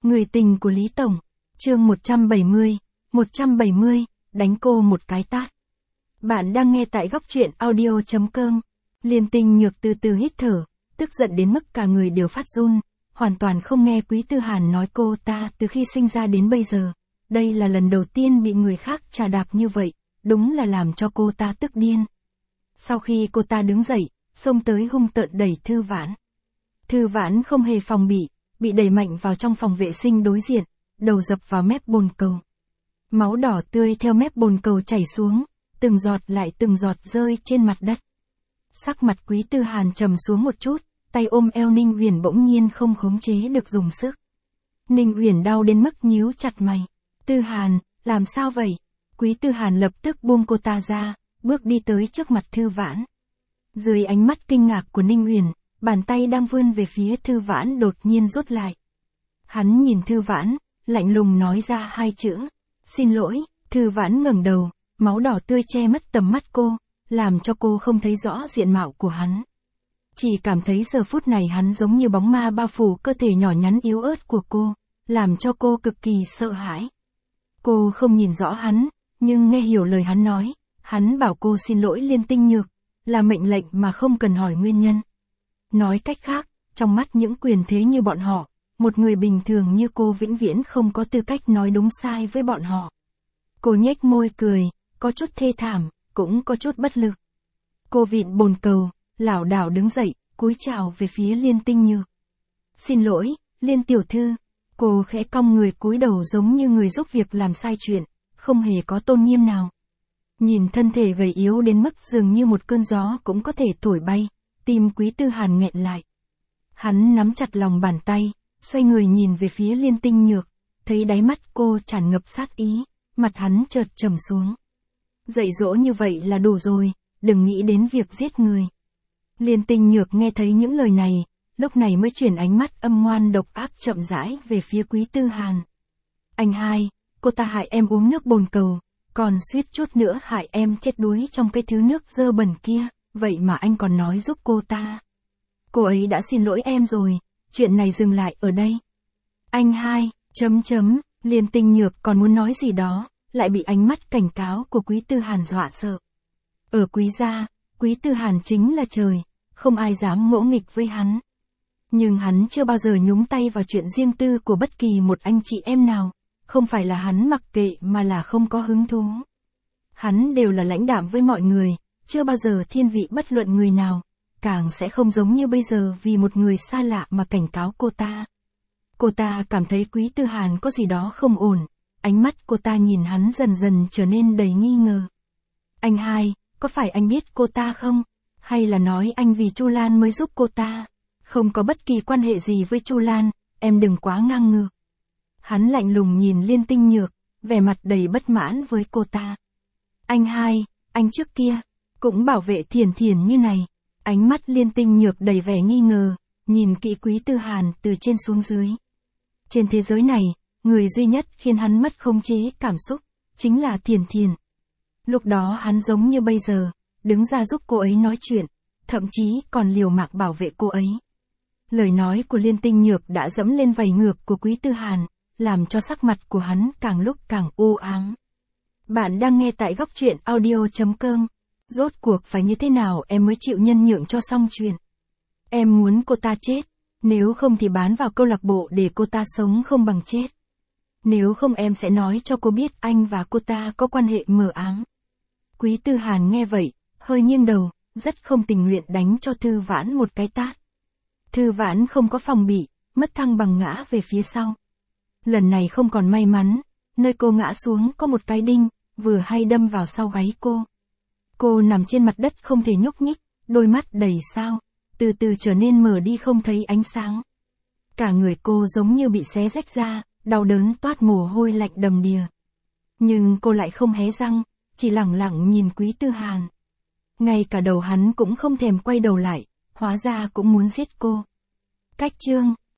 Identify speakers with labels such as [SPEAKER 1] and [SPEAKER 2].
[SPEAKER 1] Người tình của Lý Tổng. Chương 170, đánh cô một cái tát. Bạn đang nghe tại góc truyện audio.com. Liên Tinh Nhược từ từ hít thở, tức giận đến mức cả người đều phát run, hoàn toàn không nghe Quý Tư Hàn nói cô ta từ khi sinh ra đến bây giờ. Đây là lần đầu tiên bị người khác chà đạp như vậy, đúng là làm cho cô ta tức điên. Sau khi cô ta đứng dậy, xông tới hung tợn đẩy Thư Vãn. Thư Vãn không hề phòng bị đẩy mạnh vào trong phòng vệ sinh đối diện, đầu dập vào mép bồn cầu. Máu đỏ tươi theo mép bồn cầu chảy xuống, từng giọt lại từng giọt rơi trên mặt đất. Sắc mặt Quý Tư Hàn trầm xuống một chút, tay ôm eo Ninh Uyển bỗng nhiên không khống chế được dùng sức. Ninh Uyển đau đến mức nhíu chặt mày. Tư Hàn, làm sao vậy? Quý Tư Hàn lập tức buông cô ta ra, bước đi tới trước mặt Thư Vãn. Dưới ánh mắt kinh ngạc của Ninh Uyển, bàn tay đang vươn về phía Thư Vãn đột nhiên rút lại. Hắn nhìn Thư Vãn, lạnh lùng nói ra hai chữ. Xin lỗi. Thư Vãn ngẩng đầu, máu đỏ tươi che mất tầm mắt cô, làm cho cô không thấy rõ diện mạo của hắn. Chỉ cảm thấy giờ phút này hắn giống như bóng ma bao phủ cơ thể nhỏ nhắn yếu ớt của cô, làm cho cô cực kỳ sợ hãi. Cô không nhìn rõ hắn, nhưng nghe hiểu lời hắn nói. Hắn bảo cô xin lỗi Liên Tinh Nhược, là mệnh lệnh mà không cần hỏi nguyên nhân. Nói cách khác, trong mắt những quyền thế như bọn họ, một người bình thường như cô vĩnh viễn không có tư cách nói đúng sai với bọn họ. Cô nhếch môi cười, có chút thê thảm, cũng có chút bất lực. Cô vịn bồn cầu, lảo đảo đứng dậy, cúi chào về phía Liên Tinh Nhược. Xin lỗi, Liên tiểu thư. Cô khẽ cong người cúi đầu giống như người giúp việc làm sai chuyện, không hề có tôn nghiêm nào. Nhìn thân thể gầy yếu đến mức dường như một cơn gió cũng có thể thổi bay, tim Quý Tư Hàn nghẹn lại. Hắn nắm chặt lòng bàn tay, xoay người nhìn về phía Liên Tinh Nhược, thấy đáy mắt cô tràn ngập sát ý, mặt hắn chợt trầm xuống. Dạy dỗ như vậy là đủ rồi, đừng nghĩ đến việc giết người. Liên Tinh Nhược nghe thấy những lời này, lúc này mới chuyển ánh mắt âm ngoan độc ác chậm rãi về phía Quý Tư Hàn. Anh hai, cô ta hại em uống nước bồn cầu, còn suýt chút nữa hại em chết đuối trong cái thứ nước dơ bẩn kia, vậy mà anh còn nói giúp cô ta. Cô ấy đã xin lỗi em rồi, chuyện này dừng lại ở đây. Anh hai, Liên Tinh Nhược còn muốn nói gì đó, lại bị ánh mắt cảnh cáo của Quý Tư Hàn dọa sợ. Ở Quý gia, Quý Tư Hàn chính là trời, không ai dám ngỗ nghịch với hắn. Nhưng hắn chưa bao giờ nhúng tay vào chuyện riêng tư của bất kỳ một anh chị em nào, không phải là hắn mặc kệ mà là không có hứng thú. Hắn đều là lãnh đạm với mọi người, chưa bao giờ thiên vị bất luận người nào, càng sẽ không giống như bây giờ vì một người xa lạ mà cảnh cáo cô ta. Cô ta cảm thấy Quý Tư Hàn có gì đó không ổn, ánh mắt cô ta nhìn hắn dần dần trở nên đầy nghi ngờ. Anh hai, có phải anh biết cô ta không? Hay là nói anh vì Chu Lan mới giúp cô ta? Không có bất kỳ quan hệ gì với Chu Lan, em đừng quá ngang ngược. Hắn lạnh lùng nhìn Liên Tinh Nhược, vẻ mặt đầy bất mãn với cô ta. Anh hai, anh trước kia, cũng bảo vệ Thiển Thiển như này. Ánh mắt Liên Tinh Nhược đầy vẻ nghi ngờ, nhìn kỹ Quý Tư Hàn từ trên xuống dưới. Trên thế giới này, người duy nhất khiến hắn mất khống chế cảm xúc, chính là Thiển Thiển. Lúc đó hắn giống như bây giờ, đứng ra giúp cô ấy nói chuyện, thậm chí còn liều mạng bảo vệ cô ấy. Lời nói của Liên Tinh Nhược đã dẫm lên vảy ngược của Quý Tư Hàn, làm cho sắc mặt của hắn càng lúc càng u ám. Bạn đang nghe tại góc truyện audio.com. Rốt cuộc phải như thế nào em mới chịu nhân nhượng cho xong chuyện? Em muốn cô ta chết, nếu không thì bán vào câu lạc bộ để cô ta sống không bằng chết. Nếu không em sẽ nói cho cô biết anh và cô ta có quan hệ mờ ám. Quý Tư Hàn nghe vậy, hơi nghiêng đầu, rất không tình nguyện đánh cho Thư Vãn một cái tát. Thư Vãn không có phòng bị, mất thăng bằng ngã về phía sau. Lần này không còn may mắn, nơi cô ngã xuống có một cái đinh, vừa hay đâm vào sau gáy cô. Cô nằm trên mặt đất không thể nhúc nhích, đôi mắt đầy sao, từ từ trở nên mờ đi không thấy ánh sáng. Cả người cô giống như bị xé rách ra, đau đớn toát mồ hôi lạnh đầm đìa. Nhưng cô lại không hé răng, chỉ lẳng lặng nhìn Quý Tư Hàn. Ngay cả đầu hắn cũng không thèm quay đầu lại, hóa ra cũng muốn giết cô. Cách chương